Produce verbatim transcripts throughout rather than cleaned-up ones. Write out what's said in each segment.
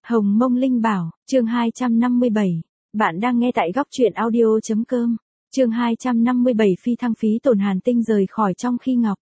Hồng Mông Linh Bảo, chương hai trăm năm mươi bảy. Bạn đang nghe tại góc truyện audio.com. Chương hai trăm năm mươi bảy phi thăng phí tổn Hàn Tinh rời khỏi trong khi Ngọc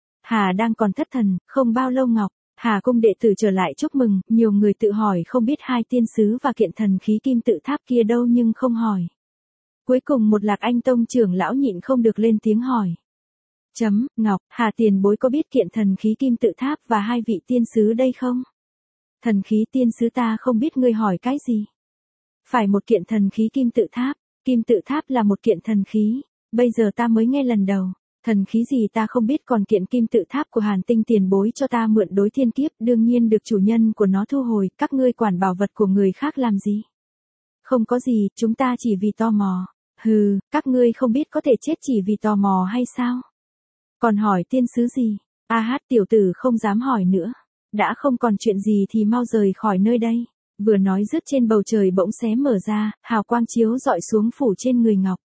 Hà đang còn thất thần, không bao lâu Ngọc Hà cung đệ tử trở lại chúc mừng, nhiều người tự hỏi không biết hai tiên sứ và kiện thần khí kim tự tháp kia đâu nhưng không hỏi. Cuối cùng một Lạc Anh Tông trưởng lão nhịn không được lên tiếng hỏi. Chấm, Ngọc Hà tiền bối có biết kiện thần khí kim tự tháp và hai vị tiên sứ đây không? Thần khí tiên sứ ta không biết, ngươi hỏi cái gì? Phải một kiện thần khí kim tự tháp, kim tự tháp là một kiện thần khí, bây giờ ta mới nghe lần đầu, thần khí gì ta không biết, còn kiện kim tự tháp của Hàn Tinh tiền bối cho ta mượn đối thiên kiếp đương nhiên được chủ nhân của nó thu hồi, các ngươi quản bảo vật của người khác làm gì? Không có gì, chúng ta chỉ vì tò mò. Hừ, các ngươi không biết có thể chết chỉ vì tò mò hay sao? Còn hỏi tiên sứ gì? A hát tiểu tử không dám hỏi nữa. Đã không còn chuyện gì thì mau rời khỏi nơi đây. Vừa nói dứt trên bầu trời bỗng xé mở ra, hào quang chiếu dọi xuống phủ trên người Ngọc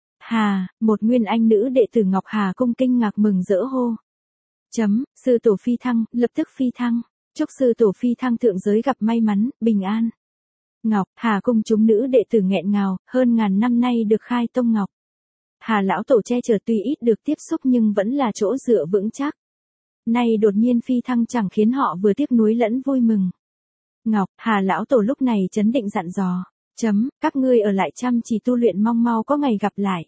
Hà, một nguyên anh nữ đệ tử Ngọc Hà cung kinh ngạc mừng rỡ hô. Chấm, sư tổ phi thăng, lập tức phi thăng. Chúc sư tổ phi thăng thượng giới gặp may mắn, bình an. Ngọc Hà cung chúng nữ đệ tử nghẹn ngào, hơn ngàn năm nay được khai tông Ngọc Hà lão tổ che chở tuy ít được tiếp xúc nhưng vẫn là chỗ dựa vững chắc. Nay đột nhiên phi thăng chẳng khiến họ vừa tiếc nuối lẫn vui mừng. Ngọc Hà lão tổ lúc này chấn định dặn dò. Chấm, các ngươi ở lại chăm chỉ tu luyện, mong mau có ngày gặp lại.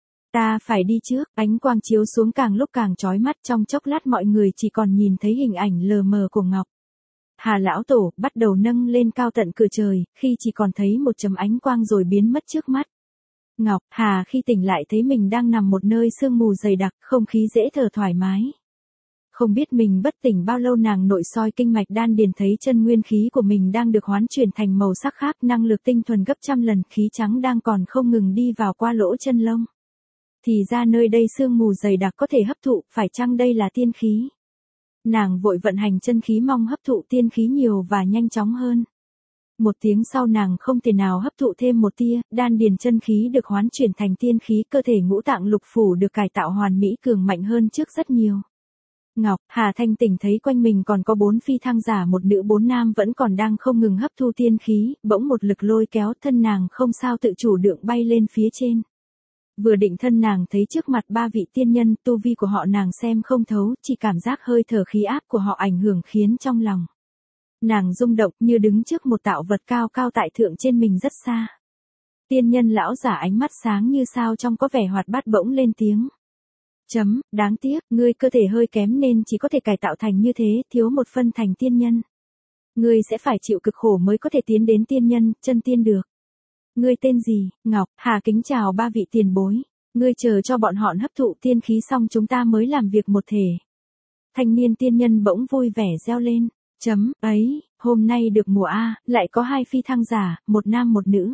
Ta phải đi trước, ánh quang chiếu xuống càng lúc càng chói mắt, trong chốc lát mọi người chỉ còn nhìn thấy hình ảnh lờ mờ của Ngọc Hà lão tổ, bắt đầu nâng lên cao tận cửa trời, khi chỉ còn thấy một chấm ánh quang rồi biến mất trước mắt. Ngọc Hà khi tỉnh lại thấy mình đang nằm một nơi sương mù dày đặc, không khí dễ thở thoải mái. Không biết mình bất tỉnh bao lâu, nàng nội soi kinh mạch đan điền thấy chân nguyên khí của mình đang được hoán chuyển thành màu sắc khác, năng lực tinh thuần gấp trăm lần, khí trắng đang còn không ngừng đi vào qua lỗ chân lông. Thì ra nơi đây sương mù dày đặc có thể hấp thụ, phải chăng đây là tiên khí? Nàng vội vận hành chân khí mong hấp thụ tiên khí nhiều và nhanh chóng hơn. Một tiếng sau nàng không thể nào hấp thụ thêm một tia, đan điền chân khí được hoán chuyển thành tiên khí, cơ thể ngũ tạng lục phủ được cải tạo hoàn mỹ cường mạnh hơn trước rất nhiều. Ngọc Hà thanh tỉnh thấy quanh mình còn có bốn phi thăng giả, một nữ bốn nam vẫn còn đang không ngừng hấp thu tiên khí, bỗng một lực lôi kéo thân nàng không sao tự chủ được bay lên phía trên. Vừa định thân nàng thấy trước mặt ba vị tiên nhân, tu vi của họ nàng xem không thấu, chỉ cảm giác hơi thở khí áp của họ ảnh hưởng khiến trong lòng nàng rung động như đứng trước một tạo vật cao cao tại thượng trên mình rất xa. Tiên nhân lão giả ánh mắt sáng như sao trong có vẻ hoạt bát bỗng lên tiếng. Chấm, đáng tiếc, ngươi cơ thể hơi kém nên chỉ có thể cải tạo thành như thế, thiếu một phân thành tiên nhân. Ngươi sẽ phải chịu cực khổ mới có thể tiến đến tiên nhân, chân tiên được. Ngươi tên gì? Ngọc Hà kính chào ba vị tiền bối. Ngươi chờ cho bọn họ hấp thụ tiên khí xong chúng ta mới làm việc một thể. Thanh niên tiên nhân bỗng vui vẻ reo lên. Chấm, ấy, hôm nay được mùa A, lại có hai phi thăng giả, một nam một nữ.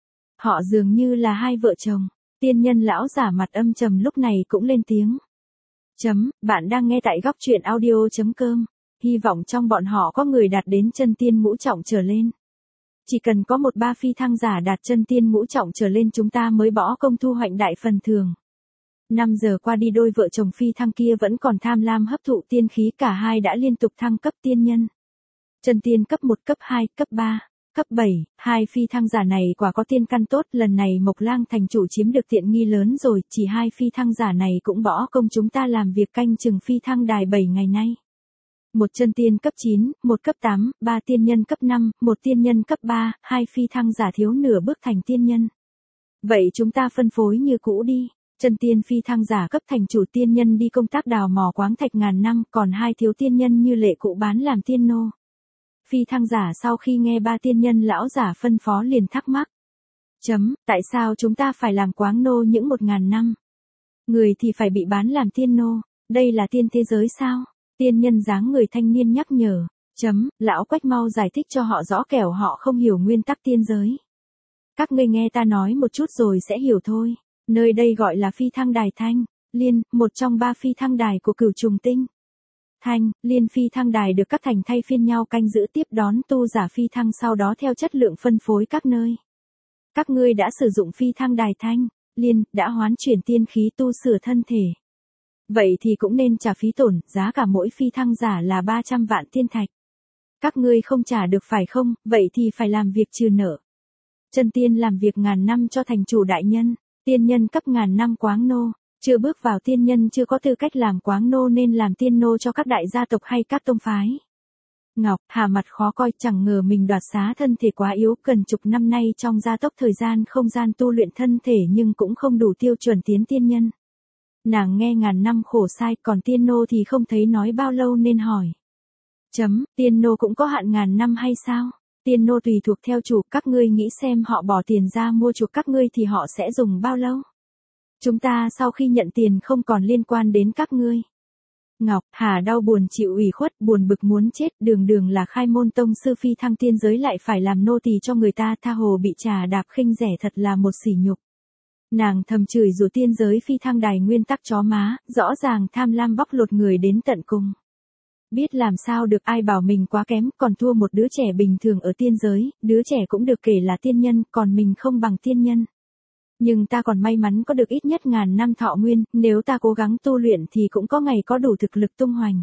Họ dường như là hai vợ chồng. Tiên nhân lão giả mặt âm trầm lúc này cũng lên tiếng. Chấm, bạn đang nghe tại góc truyện audio.com. Hy vọng trong bọn họ có người đạt đến chân tiên ngũ trọng trở lên. Chỉ cần có một ba phi thăng giả đạt chân tiên ngũ trọng trở lên chúng ta mới bỏ công thu hoạch đại phần thưởng. Năm giờ qua đi đôi vợ chồng phi thăng kia vẫn còn tham lam hấp thụ tiên khí, cả hai đã liên tục thăng cấp tiên nhân. Chân tiên cấp một, cấp hai, cấp ba, cấp bảy, hai phi thăng giả này quả có tiên căn tốt, lần này Mộc Lang thành chủ chiếm được tiện nghi lớn rồi, chỉ hai phi thăng giả này cũng bỏ công chúng ta làm việc canh chừng phi thăng đài bảy ngày nay. Một chân tiên cấp chín, một cấp tám, ba tiên nhân cấp năm, một tiên nhân cấp ba, hai phi thăng giả thiếu nửa bước thành tiên nhân. Vậy chúng ta phân phối như cũ đi. Chân tiên phi thăng giả cấp thành chủ, tiên nhân đi công tác đào mỏ khoáng thạch ngàn năm, còn hai thiếu tiên nhân như lệ cũ bán làm tiên nô. Phi thăng giả sau khi nghe ba tiên nhân lão giả phân phó liền thắc mắc. Chấm, tại sao chúng ta phải làm quáng nô những một ngàn năm? Người thì phải bị bán làm tiên nô, đây là tiên thế giới sao? Tiên nhân dáng người thanh niên nhắc nhở. Chấm, lão Quách mau giải thích cho họ rõ kẻo họ không hiểu nguyên tắc tiên giới. Các ngươi nghe ta nói một chút rồi sẽ hiểu thôi. Nơi đây gọi là phi thăng đài Thanh, Liên, một trong ba phi thăng đài của Cửu Trùng Tinh. Thanh, Liên phi thăng đài được các thành thay phiên nhau canh giữ tiếp đón tu giả phi thăng, sau đó theo chất lượng phân phối các nơi. Các ngươi đã sử dụng phi thăng đài Thanh, Liên, đã hoán chuyển tiên khí tu sửa thân thể. Vậy thì cũng nên trả phí tổn, giá cả mỗi phi thăng giả là ba trăm vạn tiên thạch. Các ngươi không trả được phải không, vậy thì phải làm việc trừ nợ. Chân tiên làm việc ngàn năm cho thành chủ đại nhân, tiên nhân cấp ngàn năm quáng nô, chưa bước vào tiên nhân chưa có tư cách làm quáng nô nên làm tiên nô cho các đại gia tộc hay các tông phái. Ngọc, Hà mặt khó coi, chẳng ngờ mình đoạt xá thân thể quá yếu, cần chục năm nay trong gia tốc thời gian không gian tu luyện thân thể nhưng cũng không đủ tiêu chuẩn tiến tiên nhân. Nàng nghe ngàn năm khổ sai, còn tiên nô thì không thấy nói bao lâu nên hỏi. Chấm, tiên nô cũng có hạn ngàn năm hay sao? Tiên nô tùy thuộc theo chủ, các ngươi nghĩ xem họ bỏ tiền ra mua chuộc các ngươi thì họ sẽ dùng bao lâu? Chúng ta sau khi nhận tiền không còn liên quan đến các ngươi. Ngọc, Hà đau buồn chịu ủy khuất, buồn bực muốn chết, đường đường là khai môn tông sư phi thăng tiên giới lại phải làm nô tỳ cho người ta, tha hồ bị trà đạp khinh rẻ thật là một sỉ nhục. Nàng thầm chửi rủa tiên giới phi thăng đài nguyên tắc chó má, rõ ràng tham lam bóc lột người đến tận cùng. Biết làm sao được, ai bảo mình quá kém, còn thua một đứa trẻ bình thường ở tiên giới, đứa trẻ cũng được kể là tiên nhân, còn mình không bằng tiên nhân. Nhưng ta còn may mắn có được ít nhất ngàn năm thọ nguyên, nếu ta cố gắng tu luyện thì cũng có ngày có đủ thực lực tung hoành.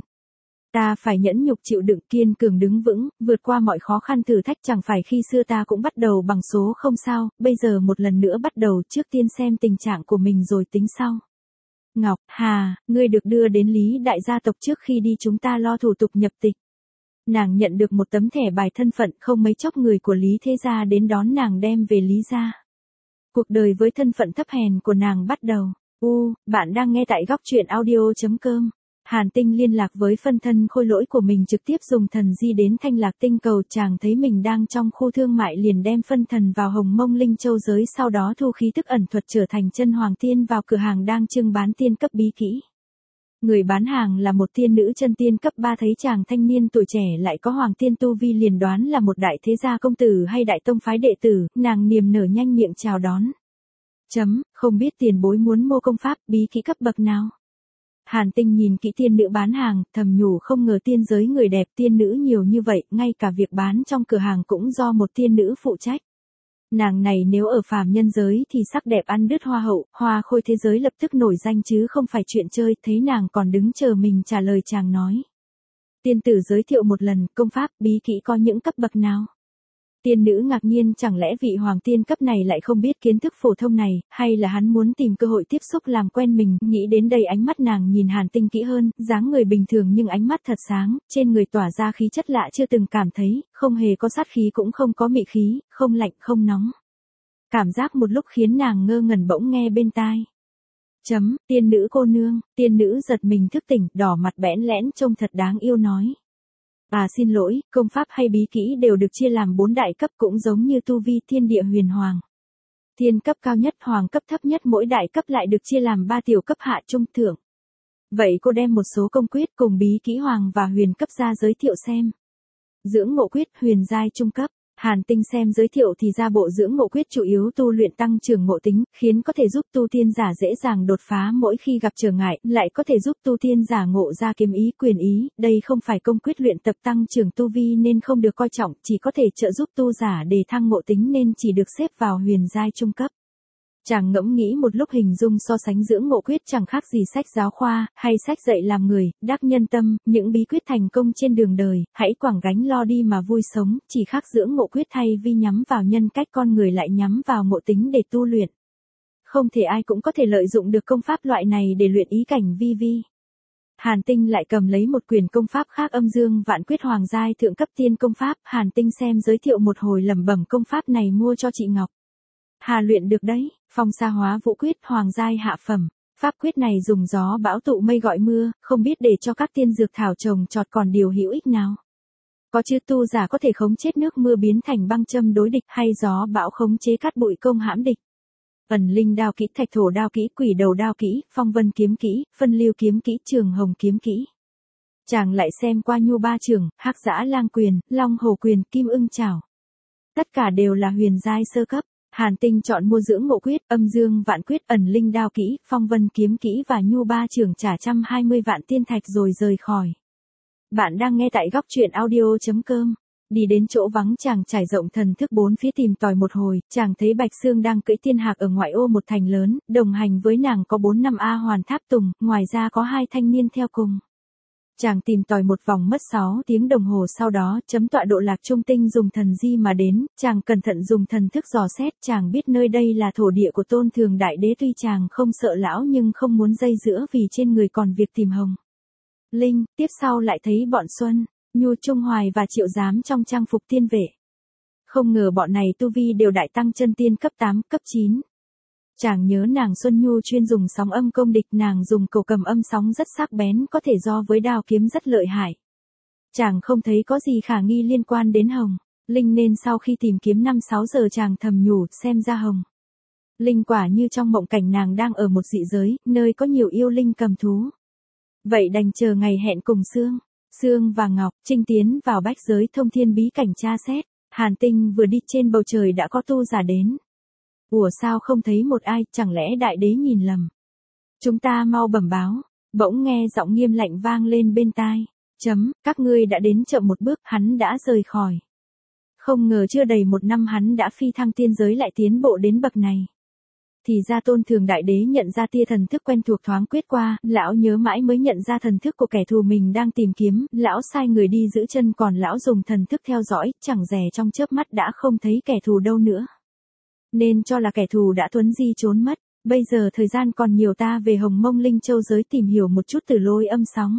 Ta phải nhẫn nhục chịu đựng, kiên cường đứng vững, vượt qua mọi khó khăn thử thách, chẳng phải khi xưa ta cũng bắt đầu bằng số không sao, bây giờ một lần nữa bắt đầu, trước tiên xem tình trạng của mình rồi tính sau. Ngọc, Hà, ngươi được đưa đến Lý đại gia tộc trước khi đi chúng ta lo thủ tục nhập tịch. Nàng nhận được một tấm thẻ bài thân phận, không mấy chốc người của Lý thế gia đến đón nàng đem về Lý gia. Cuộc đời với thân phận thấp hèn của nàng bắt đầu. U, bạn đang nghe tại góc truyện audio chấm com. Hàn Tinh liên lạc với phân thân khôi lỗi của mình, trực tiếp dùng thần di đến Thanh Lạc tinh cầu, chàng thấy mình đang trong khu thương mại liền đem phân thần vào Hồng Mông Linh Châu giới, sau đó thu khí tức ẩn thuật trở thành chân hoàng tiên vào cửa hàng đang trưng bán tiên cấp bí kỹ. Người bán hàng là một tiên nữ chân tiên cấp ba, thấy chàng thanh niên tuổi trẻ lại có hoàng tiên tu vi liền đoán là một đại thế gia công tử hay đại tông phái đệ tử, nàng niềm nở nhanh miệng chào đón. Chấm, không biết tiền bối muốn mua công pháp bí kỹ cấp bậc nào? Hàn Tinh nhìn kỹ tiên nữ bán hàng, thầm nhủ không ngờ tiên giới người đẹp tiên nữ nhiều như vậy, ngay cả việc bán trong cửa hàng cũng do một tiên nữ phụ trách. Nàng này nếu ở phàm nhân giới thì sắc đẹp ăn đứt hoa hậu, hoa khôi thế giới lập tức nổi danh chứ không phải chuyện chơi, thấy nàng còn đứng chờ mình trả lời chàng nói. Tiên tử giới thiệu một lần, công pháp, bí kỹ có những cấp bậc nào? Tiên nữ ngạc nhiên, chẳng lẽ vị hoàng tiên cấp này lại không biết kiến thức phổ thông này, hay là hắn muốn tìm cơ hội tiếp xúc làm quen mình, nghĩ đến đây ánh mắt nàng nhìn Hàn Tinh kỹ hơn, dáng người bình thường nhưng ánh mắt thật sáng, trên người tỏa ra khí chất lạ chưa từng cảm thấy, không hề có sát khí cũng không có mị khí, không lạnh không nóng. Cảm giác một lúc khiến nàng ngơ ngẩn, bỗng nghe bên tai. Chấm, tiên nữ cô nương, tiên nữ giật mình thức tỉnh, đỏ mặt bẽn lẽn trông thật đáng yêu nói. À xin lỗi, công pháp hay bí kỹ đều được chia làm bốn đại cấp, cũng giống như tu vi thiên địa huyền hoàng. Thiên cấp cao nhất, hoàng cấp thấp nhất, mỗi đại cấp lại được chia làm ba tiểu cấp, hạ trung thượng. Vậy cô đem một số công quyết cùng bí kỹ hoàng và huyền cấp ra giới thiệu xem. Dưỡng ngộ quyết, huyền giai trung cấp. Hàn Tinh xem giới thiệu thì ra bộ dưỡng ngộ quyết chủ yếu tu luyện tăng trưởng ngộ tính, khiến có thể giúp tu tiên giả dễ dàng đột phá mỗi khi gặp trở ngại, lại có thể giúp tu tiên giả ngộ ra kiếm ý, quyền ý, đây không phải công quyết luyện tập tăng trưởng tu vi nên không được coi trọng, chỉ có thể trợ giúp tu giả đề thăng ngộ tính nên chỉ được xếp vào huyền giai trung cấp. Chàng ngẫm nghĩ một lúc, hình dung so sánh dưỡng ngộ quyết chẳng khác gì sách giáo khoa, hay sách dạy làm người, đắc nhân tâm, những bí quyết thành công trên đường đời, hãy quẳng gánh lo đi mà vui sống, chỉ khác dưỡng ngộ quyết thay vì nhắm vào nhân cách con người lại nhắm vào ngộ tính để tu luyện. Không thể ai cũng có thể lợi dụng được công pháp loại này để luyện ý cảnh vi vi. Hàn Tinh lại cầm lấy một quyển công pháp khác, âm dương vạn quyết hoàng giai thượng cấp tiên công pháp, Hàn Tinh xem giới thiệu một hồi lẩm bẩm công pháp này mua cho chị Ngọc. Hà luyện được đấy, phong sa hóa vũ quyết hoàng giai hạ phẩm, pháp quyết này dùng gió bão tụ mây gọi mưa, không biết để cho các tiên dược thảo trồng trọt còn điều hữu ích nào. Có chứ, tu giả có thể khống chết nước mưa biến thành băng châm đối địch, hay gió bão khống chế cát bụi công hãm địch. Ẩn linh đao kỹ, thạch thổ đao kỹ, quỷ đầu đao kỹ, phong vân kiếm kỹ, phân lưu kiếm kỹ, trường hồng kiếm kỹ. Chàng lại xem qua nhu ba trường, hắc dã lang quyền, long hổ quyền, kim ưng chảo. Tất cả đều là huyền giai sơ cấp. Hàn Tinh chọn mua dưỡng ngộ quyết, âm dương vạn quyết, ẩn linh đao kỹ, phong vân kiếm kỹ và nhu ba trường, trả một trăm hai mươi vạn tiên thạch rồi rời khỏi. Bạn đang nghe tại góc truyện audio chấm com. Đi đến chỗ vắng, chàng trải rộng thần thức bốn phía tìm tòi một hồi, chàng thấy Bạch Sương đang cưỡi tiên hạc ở ngoại ô một thành lớn, đồng hành với nàng có bốn năm A Hoàn Tháp Tùng, ngoài ra có hai thanh niên theo cùng. Chàng tìm tòi một vòng mất sáu tiếng đồng hồ, sau đó chấm tọa độ lạc trung tinh dùng thần di mà đến, chàng cẩn thận dùng thần thức dò xét, chàng biết nơi đây là thổ địa của Tôn Thường Đại Đế, tuy chàng không sợ lão nhưng không muốn dây dữa vì trên người còn việc tìm Hồng Linh. Tiếp sau lại thấy bọn Xuân, Nhu, Trung Hoài và Triệu Giám trong trang phục tiên vệ. Không ngờ bọn này tu vi đều đại tăng chân tiên cấp tám, cấp chín. Chàng nhớ nàng Xuân Nhu chuyên dùng sóng âm công địch, nàng dùng cầu cầm âm sóng rất sắc bén, có thể do với đao kiếm rất lợi hại. Chàng không thấy có gì khả nghi liên quan đến Hồng Linh nên sau khi tìm kiếm năm sáu giờ chàng thầm nhủ, xem ra Hồng Linh quả như trong mộng cảnh, nàng đang ở một dị giới, nơi có nhiều yêu linh cầm thú. Vậy đành chờ ngày hẹn cùng Sương, Sương và Ngọc Trinh tiến vào bách giới thông thiên bí cảnh tra xét. Hàn Tinh vừa đi trên bầu trời đã có tu giả đến. Ủa sao không thấy một ai, chẳng lẽ đại đế nhìn lầm? Chúng ta mau bẩm báo. Bỗng nghe giọng nghiêm lạnh vang lên bên tai. Chấm, các ngươi đã đến chậm một bước, hắn đã rời khỏi. Không ngờ chưa đầy một năm hắn đã phi thăng tiên giới lại tiến bộ đến bậc này. Thì ra Tôn Thường Đại Đế nhận ra tia thần thức quen thuộc thoáng quyết qua, lão nhớ mãi mới nhận ra thần thức của kẻ thù mình đang tìm kiếm, lão sai người đi giữ chân, còn lão dùng thần thức theo dõi, chẳng dè trong chớp mắt đã không thấy kẻ thù đâu nữa. Nên cho là kẻ thù đã tuấn di trốn mất, bây giờ thời gian còn nhiều, ta về Hồng Mông Linh Châu giới tìm hiểu một chút từ lôi âm sóng.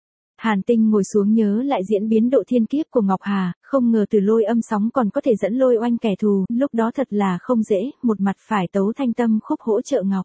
Hàn Tinh ngồi xuống nhớ lại diễn biến độ thiên kiếp của Ngọc Hà, không ngờ từ lôi âm sóng còn có thể dẫn lôi oanh kẻ thù, lúc đó thật là không dễ, một mặt phải Tấu Thanh Tâm Khúc hỗ trợ Ngọc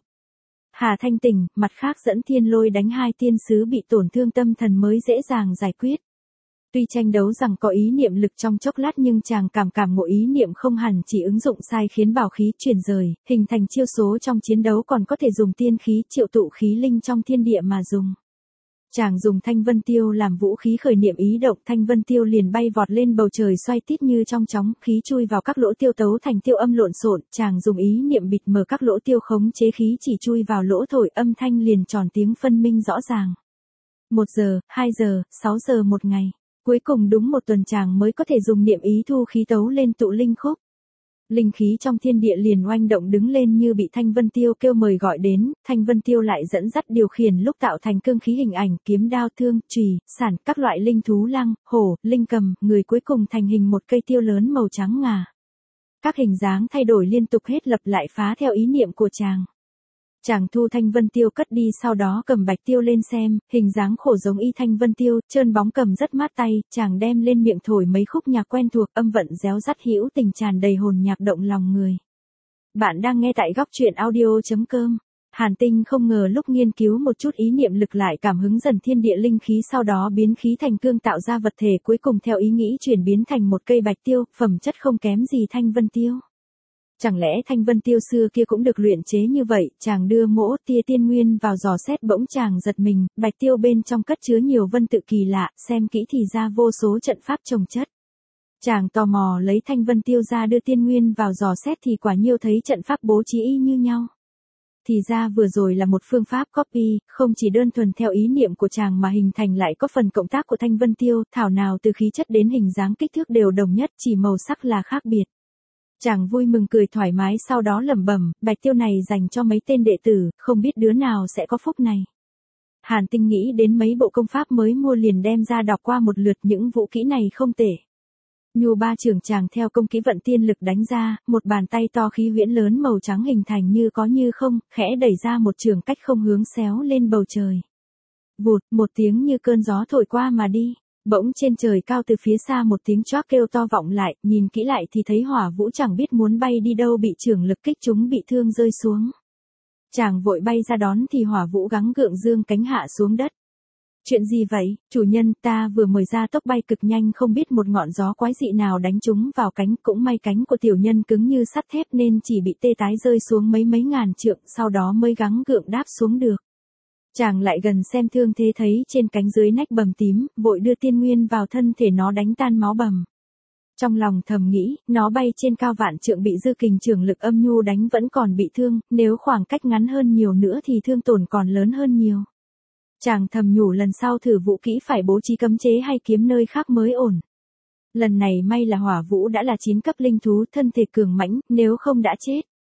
Hà thanh tỉnh, mặt khác dẫn thiên lôi đánh hai tiên sứ bị tổn thương tâm thần mới dễ dàng giải quyết. Tuy tranh đấu rằng có ý niệm lực trong chốc lát nhưng chàng cảm cảm ngộ ý niệm không hẳn chỉ ứng dụng sai khiến bảo khí chuyển rời, hình thành chiêu số trong chiến đấu, còn có thể dùng tiên khí triệu tụ khí linh trong thiên địa mà dùng. Chàng dùng Thanh Vân Tiêu làm vũ khí, khởi niệm ý động, Thanh Vân Tiêu liền bay vọt lên bầu trời xoay tít như trong chóng, khí chui vào các lỗ tiêu tấu thành tiêu âm lộn xộn, chàng dùng ý niệm bịt mờ các lỗ tiêu, khống chế khí chỉ chui vào lỗ thổi, âm thanh liền tròn tiếng phân minh rõ ràng. Một giờ, hai giờ, sáu giờ một ngày. Cuối cùng đúng một tuần chàng mới có thể dùng niệm ý thu khí tấu lên tụ linh khúc. Linh khí trong thiên địa liền oanh động đứng lên như bị Thanh Vân Tiêu kêu mời gọi đến, Thanh Vân Tiêu lại dẫn dắt điều khiển lúc tạo thành cương khí hình ảnh, kiếm đao thương, chùy, sản, các loại linh thú lăng, hổ, linh cầm, người, cuối cùng thành hình một cây tiêu lớn màu trắng ngà. Các hình dáng thay đổi liên tục hết lập lại phá theo ý niệm của chàng. Chàng thu Thanh Vân Tiêu cất đi, sau đó cầm bạch tiêu lên xem, hình dáng khổ giống y Thanh Vân Tiêu, trơn bóng cầm rất mát tay, chàng đem lên miệng thổi mấy khúc nhạc quen thuộc, âm vận réo rắt hữu tình, tràn đầy hồn nhạc động lòng người. Bạn đang nghe tại góc truyện audio chấm com. Hàn Tinh không ngờ lúc nghiên cứu một chút ý niệm lực lại cảm hứng dần thiên địa linh khí, sau đó biến khí thành cương tạo ra vật thể, cuối cùng theo ý nghĩ chuyển biến thành một cây bạch tiêu, phẩm chất không kém gì Thanh Vân Tiêu. Chẳng lẽ Thanh Vân Tiêu xưa kia cũng được luyện chế như vậy? Chàng đưa mỗ tia tiên nguyên vào dò xét, bỗng chàng giật mình, bạch tiêu bên trong cất chứa nhiều vân tự kỳ lạ, xem kỹ thì ra vô số trận pháp trồng chất. Chàng tò mò lấy Thanh Vân Tiêu ra đưa tiên nguyên vào dò xét thì quả nhiêu thấy trận pháp bố trí y như nhau. Thì ra vừa rồi là một phương pháp copy, không chỉ đơn thuần theo ý niệm của chàng mà hình thành lại có phần cộng tác của Thanh Vân Tiêu, thảo nào từ khí chất đến hình dáng kích thước đều đồng nhất, chỉ màu sắc là khác biệt. Chàng vui mừng cười thoải mái, sau đó lẩm bẩm, bạch tiêu này dành cho mấy tên đệ tử, không biết đứa nào sẽ có phúc này. Hàn Tinh nghĩ đến mấy bộ công pháp mới mua liền đem ra đọc qua một lượt, những vũ kỹ này không tệ. Nhu ba trường chàng theo công kỹ vận tiên lực đánh ra, một bàn tay to khí huyễn lớn màu trắng hình thành như có như không, khẽ đẩy ra một trường cách không hướng xéo lên bầu trời. Vụt, một tiếng như cơn gió thổi qua mà đi. Bỗng trên trời cao từ phía xa một tiếng choác kêu to vọng lại, nhìn kỹ lại thì thấy hỏa vũ chẳng biết muốn bay đi đâu bị chưởng lực kích chúng bị thương rơi xuống. Chàng vội bay ra đón thì hỏa vũ gắng gượng dương cánh hạ xuống đất. Chuyện gì vậy, chủ nhân, ta vừa mới ra tốc bay cực nhanh, không biết một ngọn gió quái dị nào đánh trúng vào cánh, cũng may cánh của tiểu nhân cứng như sắt thép nên chỉ bị tê tái rơi xuống mấy mấy ngàn trượng, sau đó mới gắng gượng đáp xuống được. Chàng lại gần xem thương thế thấy trên cánh dưới nách bầm tím, vội đưa tiên nguyên vào thân thể nó đánh tan máu bầm. Trong lòng thầm nghĩ, nó bay trên cao vạn trượng bị dư kình trường lực âm nhu đánh vẫn còn bị thương, nếu khoảng cách ngắn hơn nhiều nữa thì thương tổn còn lớn hơn nhiều. Chàng thầm nhủ lần sau thử vũ kỹ phải bố trí cấm chế hay kiếm nơi khác mới ổn. Lần này may là hỏa vũ đã là chín cấp linh thú, thân thể cường mãnh, nếu không đã chết.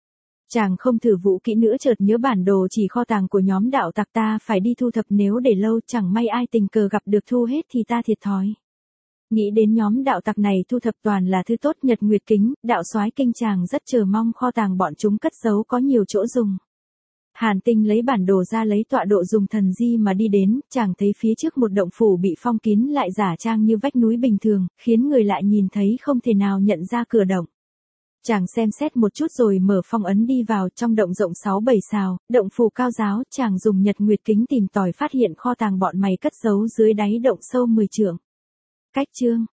Chàng không thử vũ kỹ nữa, chợt nhớ bản đồ chỉ kho tàng của nhóm đạo tặc, ta phải đi thu thập, nếu để lâu chẳng may ai tình cờ gặp được thu hết thì ta thiệt thòi. Nghĩ đến nhóm đạo tặc này thu thập toàn là thứ tốt, nhật nguyệt kính, đạo soái kinh, chàng rất chờ mong kho tàng bọn chúng cất giấu có nhiều chỗ dùng. Hàn Tinh lấy bản đồ ra, lấy tọa độ dùng thần di mà đi đến, chàng thấy phía trước một động phủ bị phong kín lại giả trang như vách núi bình thường, khiến người lại nhìn thấy không thể nào nhận ra cửa động. Chàng xem xét một chút rồi mở phong ấn đi vào, trong động rộng sáu bảy sào, động phủ cao giáo, chàng dùng nhật nguyệt kính tìm tòi phát hiện kho tàng bọn mày cất giấu dưới đáy động sâu mười trượng. Cách chương